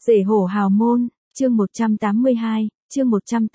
Rể hổ hào môn, chương 182, chương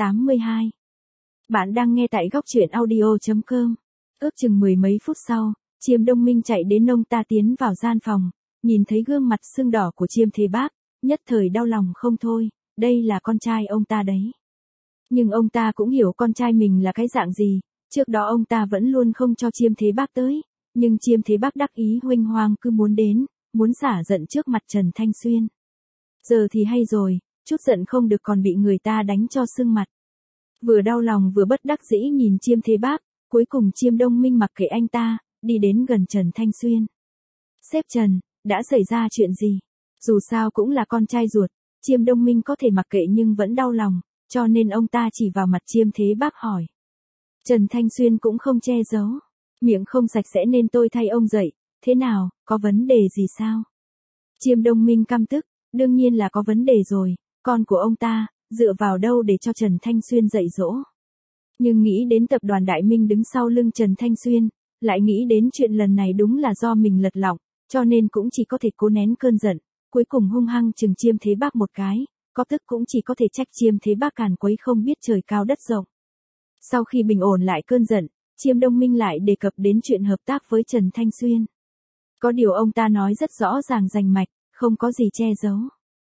182. Bạn đang nghe tại góc truyện audio.com. Ước chừng mười mấy phút sau, Chiêm Đông Minh chạy đến ông ta tiến vào gian phòng, nhìn thấy gương mặt sưng đỏ của Chiêm Thế Bác, nhất thời đau lòng không thôi, đây là con trai ông ta đấy. Nhưng ông ta cũng hiểu con trai mình là cái dạng gì, trước đó ông ta vẫn luôn không cho Chiêm Thế Bác tới, nhưng Chiêm Thế Bác đắc ý huênh hoang cứ muốn đến, muốn xả giận trước mặt Trần Thanh Xuyên. Giờ thì hay rồi, chút giận không được còn bị người ta đánh cho sưng mặt. Vừa đau lòng vừa bất đắc dĩ nhìn Chiêm Thế Bác, cuối cùng Chiêm Đông Minh mặc kệ anh ta, đi đến gần Trần Thanh Xuyên. Sếp Trần, đã xảy ra chuyện gì? Dù sao cũng là con trai ruột, Chiêm Đông Minh có thể mặc kệ nhưng vẫn đau lòng, cho nên ông ta chỉ vào mặt Chiêm Thế Bác hỏi. Trần Thanh Xuyên cũng không che giấu, miệng không sạch sẽ nên tôi thay ông dậy, thế nào, có vấn đề gì sao? Chiêm Đông Minh căm tức, đương nhiên là có vấn đề rồi, con của ông ta, dựa vào đâu để cho Trần Thanh Xuyên dạy dỗ. Nhưng nghĩ đến tập đoàn Đại Minh đứng sau lưng Trần Thanh Xuyên, lại nghĩ đến chuyện lần này đúng là do mình lật lọng, cho nên cũng chỉ có thể cố nén cơn giận, cuối cùng hung hăng chừng Chiêm Thế Bác một cái, có tức cũng chỉ có thể trách Chiêm Thế Bác càn quấy không biết trời cao đất rộng. Sau khi bình ổn lại cơn giận, Chiêm Đông Minh lại đề cập đến chuyện hợp tác với Trần Thanh Xuyên. Có điều ông ta nói rất rõ ràng rành mạch, không có gì che giấu.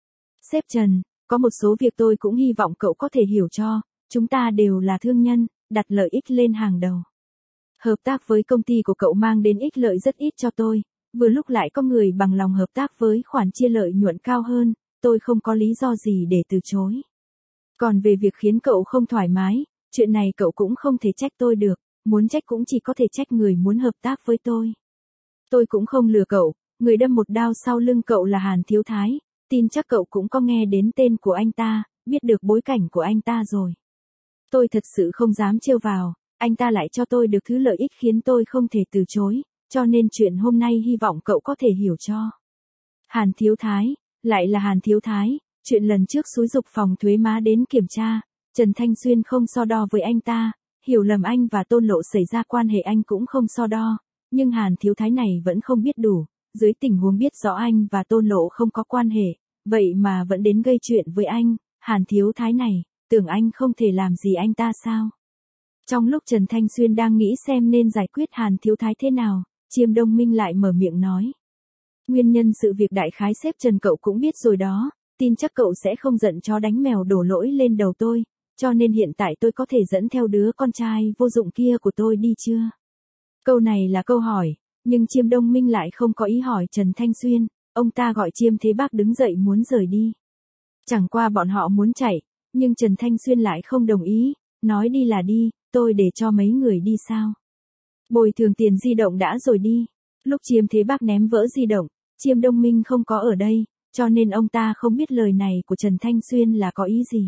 Sếp Trần, có một số việc tôi cũng hy vọng cậu có thể hiểu cho, chúng ta đều là thương nhân, đặt lợi ích lên hàng đầu. Hợp tác với công ty của cậu mang đến ích lợi rất ít cho tôi, vừa lúc lại có người bằng lòng hợp tác với khoản chia lợi nhuận cao hơn, tôi không có lý do gì để từ chối. Còn về việc khiến cậu không thoải mái, chuyện này cậu cũng không thể trách tôi được, muốn trách cũng chỉ có thể trách người muốn hợp tác với tôi. Tôi cũng không lừa cậu, người đâm một đao sau lưng cậu là Hàn Thiếu Thái, tin chắc cậu cũng có nghe đến tên của anh ta, biết được bối cảnh của anh ta rồi. Tôi thật sự không dám trêu vào, anh ta lại cho tôi được thứ lợi ích khiến tôi không thể từ chối, cho nên chuyện hôm nay hy vọng cậu có thể hiểu cho. Hàn Thiếu Thái, lại là Hàn Thiếu Thái, chuyện lần trước xúi giục phòng thuế má đến kiểm tra, Trần Thanh Xuyên không so đo với anh ta, hiểu lầm anh và Tôn Lộ xảy ra quan hệ anh cũng không so đo, nhưng Hàn Thiếu Thái này vẫn không biết đủ, dưới tình huống biết rõ anh và Tôn Lộ không có quan hệ, vậy mà vẫn đến gây chuyện với anh, Hàn Thiếu Thái này, tưởng anh không thể làm gì anh ta sao? Trong lúc Trần Thanh Xuyên đang nghĩ xem nên giải quyết Hàn Thiếu Thái thế nào, Chiêm Đông Minh lại mở miệng nói. Nguyên nhân sự việc đại khái sếp Trần cậu cũng biết rồi đó, tin chắc cậu sẽ không giận chó đánh mèo đổ lỗi lên đầu tôi, cho nên hiện tại tôi có thể dẫn theo đứa con trai vô dụng kia của tôi đi chưa? Câu này là câu hỏi, nhưng Chiêm Đông Minh lại không có ý hỏi Trần Thanh Xuyên, ông ta gọi Chiêm Thế Bác đứng dậy muốn rời đi. Chẳng qua bọn họ muốn chạy, nhưng Trần Thanh Xuyên lại không đồng ý, nói đi là đi, tôi để cho mấy người đi sao? Bồi thường tiền di động đã rồi đi. Lúc Chiêm Thế Bác ném vỡ di động, Chiêm Đông Minh không có ở đây, cho nên ông ta không biết lời này của Trần Thanh Xuyên là có ý gì.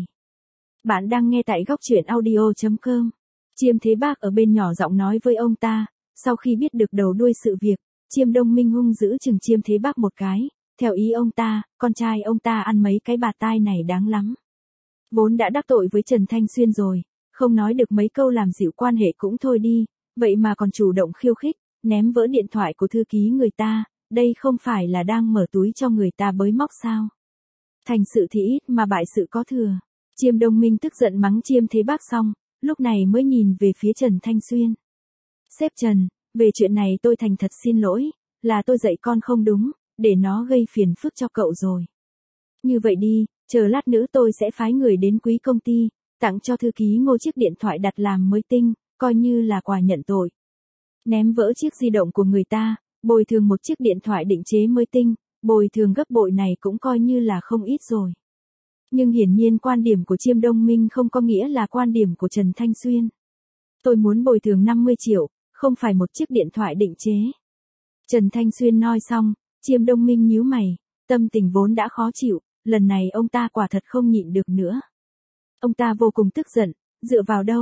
Bạn đang nghe tại góc truyện audio.com. Chiêm Thế Bác ở bên nhỏ giọng nói với ông ta, sau khi biết được đầu đuôi sự việc, Chiêm Đông Minh hung dữ chừng Chiêm Thế Bác một cái, theo ý ông ta, con trai ông ta ăn mấy cái bạt tai này đáng lắm. Vốn đã đắc tội với Trần Thanh Xuyên rồi, không nói được mấy câu làm dịu quan hệ cũng thôi đi, vậy mà còn chủ động khiêu khích, ném vỡ điện thoại của thư ký người ta, đây không phải là đang mở túi cho người ta bới móc sao? Thành sự thì ít mà bại sự có thừa. Chiêm Đông Minh tức giận mắng Chiêm Thế Bác xong, lúc này mới nhìn về phía Trần Thanh Xuyên. Sếp Trần, về chuyện này tôi thành thật xin lỗi, là tôi dạy con không đúng, để nó gây phiền phức cho cậu rồi. Như vậy đi, chờ lát nữa tôi sẽ phái người đến quý công ty, tặng cho thư ký Ngô chiếc điện thoại đặt làm mới tinh, coi như là quà nhận tội. Ném vỡ chiếc di động của người ta, bồi thường một chiếc điện thoại định chế mới tinh, bồi thường gấp bội này cũng coi như là không ít rồi. Nhưng hiển nhiên quan điểm của Chiêm Đông Minh không có nghĩa là quan điểm của Trần Thanh Xuyên. Tôi muốn bồi thường 50 triệu, không phải một chiếc điện thoại định chế. Trần Thanh Xuyên nói xong, Chiêm Đông Minh nhíu mày, tâm tình vốn đã khó chịu, lần này ông ta quả thật không nhịn được nữa. Ông ta vô cùng tức giận, dựa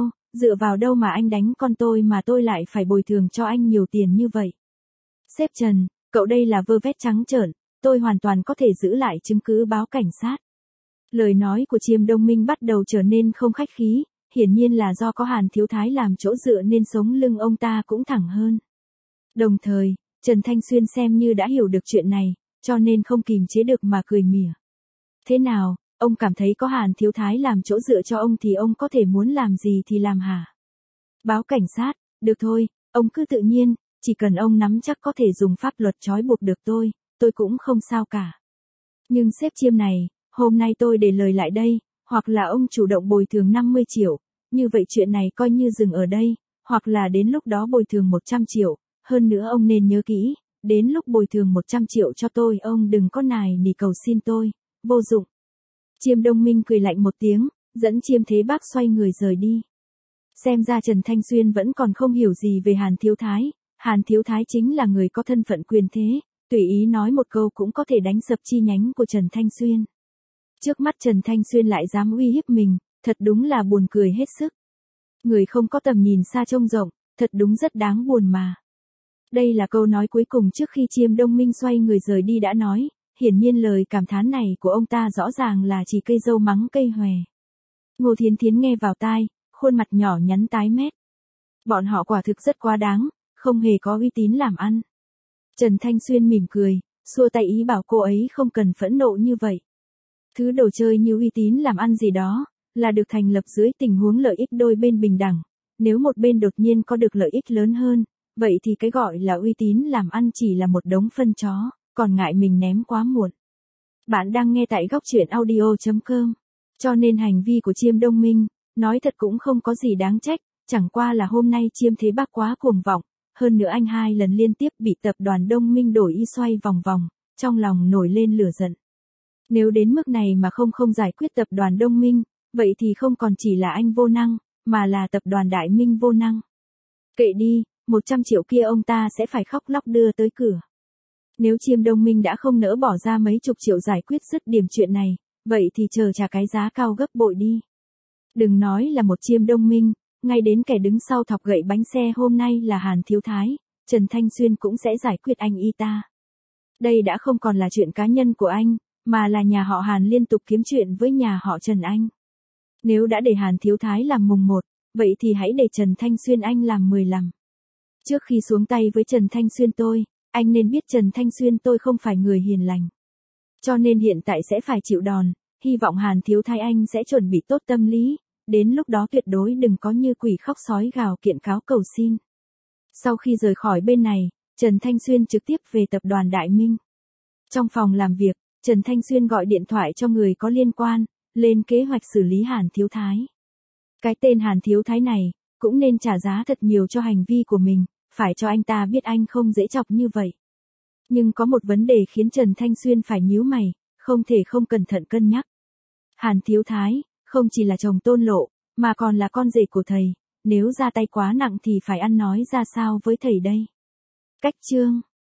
vào đâu mà anh đánh con tôi mà tôi lại phải bồi thường cho anh nhiều tiền như vậy. Sếp Trần, cậu đây là vơ vét trắng trợn, tôi hoàn toàn có thể giữ lại chứng cứ báo cảnh sát. Lời nói của Chiêm Đông Minh bắt đầu trở nên không khách khí, hiển nhiên là do có Hàn Thiếu Thái làm chỗ dựa nên sống lưng ông ta cũng thẳng hơn. Đồng thời, Trần Thanh Xuyên xem như đã hiểu được chuyện này, cho nên không kìm chế được mà cười mỉa. Thế nào, ông cảm thấy có Hàn Thiếu Thái làm chỗ dựa cho ông thì ông có thể muốn làm gì thì làm hả? Báo cảnh sát, được thôi, ông cứ tự nhiên, chỉ cần ông nắm chắc có thể dùng pháp luật trói buộc được tôi cũng không sao cả. Nhưng sếp Chiêm này, hôm nay tôi để lời lại đây, hoặc là ông chủ động bồi thường 50 triệu, như vậy chuyện này coi như dừng ở đây, hoặc là đến lúc đó bồi thường 100 triệu, hơn nữa ông nên nhớ kỹ, đến lúc bồi thường 100 triệu cho tôi ông đừng có nài nỉ cầu xin tôi, vô dụng. Chiêm Đông Minh cười lạnh một tiếng, dẫn Chiêm Thế Bác xoay người rời đi. Xem ra Trần Thanh Xuyên vẫn còn không hiểu gì về Hàn Thiếu Thái, Hàn Thiếu Thái chính là người có thân phận quyền thế, tùy ý nói một câu cũng có thể đánh sập chi nhánh của Trần Thanh Xuyên. Trước mắt Trần Thanh Xuyên lại dám uy hiếp mình, thật đúng là buồn cười hết sức. Người không có tầm nhìn xa trông rộng, thật đúng rất đáng buồn mà. Đây là câu nói cuối cùng trước khi Chiêm Đông Minh xoay người rời đi đã nói, hiển nhiên lời cảm thán này của ông ta rõ ràng là chỉ cây dâu mắng cây hòe. Ngô Thiến Thiến nghe vào tai, khuôn mặt nhỏ nhắn tái mét. Bọn họ quả thực rất quá đáng, không hề có uy tín làm ăn. Trần Thanh Xuyên mỉm cười, xua tay ý bảo cô ấy không cần phẫn nộ như vậy. Thứ đồ chơi như uy tín làm ăn gì đó, là được thành lập dưới tình huống lợi ích đôi bên bình đẳng. Nếu một bên đột nhiên có được lợi ích lớn hơn, vậy thì cái gọi là uy tín làm ăn chỉ là một đống phân chó, còn ngại mình ném quá muộn. Bạn đang nghe tại góc truyện audio.com. Cho nên hành vi của Chiêm Đông Minh, nói thật cũng không có gì đáng trách, chẳng qua là hôm nay Chiêm Thế Bác quá cuồng vọng, hơn nữa anh 2 lần liên tiếp bị tập đoàn Đông Minh đổi y xoay vòng vòng, trong lòng nổi lên lửa giận. Nếu đến mức này mà không giải quyết tập đoàn Đông Minh, vậy thì không còn chỉ là anh vô năng, mà là tập đoàn Đại Minh vô năng. Kệ đi, 100 triệu kia ông ta sẽ phải khóc lóc đưa tới cửa. Nếu Chiêm Đông Minh đã không nỡ bỏ ra mấy chục triệu giải quyết dứt điểm chuyện này, vậy thì chờ trả cái giá cao gấp bội đi. Đừng nói là một Chiêm Đông Minh, ngay đến kẻ đứng sau thọc gậy bánh xe hôm nay là Hàn Thiếu Thái, Trần Thanh Xuyên cũng sẽ giải quyết anh y ta. Đây đã không còn là chuyện cá nhân của anh, mà là nhà họ Hàn liên tục kiếm chuyện với nhà họ Trần anh. Nếu đã để Hàn Thiếu Thái làm mùng 1, vậy thì hãy để Trần Thanh Xuyên anh làm 10 làm. Trước khi xuống tay với Trần Thanh Xuyên anh nên biết Trần Thanh Xuyên tôi không phải người hiền lành. Cho nên hiện tại sẽ phải chịu đòn, hy vọng Hàn Thiếu Thái anh sẽ chuẩn bị tốt tâm lý, đến lúc đó tuyệt đối đừng có như quỷ khóc sói gào kiện cáo cầu xin. Sau khi rời khỏi bên này, Trần Thanh Xuyên trực tiếp về tập đoàn Đại Minh. Trong phòng làm việc, Trần Thanh Xuyên gọi điện thoại cho người có liên quan, lên kế hoạch xử lý Hàn Thiếu Thái. Cái tên Hàn Thiếu Thái này, cũng nên trả giá thật nhiều cho hành vi của mình, phải cho anh ta biết anh không dễ chọc như vậy. Nhưng có một vấn đề khiến Trần Thanh Xuyên phải nhíu mày, không thể không cẩn thận cân nhắc. Hàn Thiếu Thái, không chỉ là chồng Tôn Lộ, mà còn là con rể của thầy, nếu ra tay quá nặng thì phải ăn nói ra sao với thầy đây. Cách chương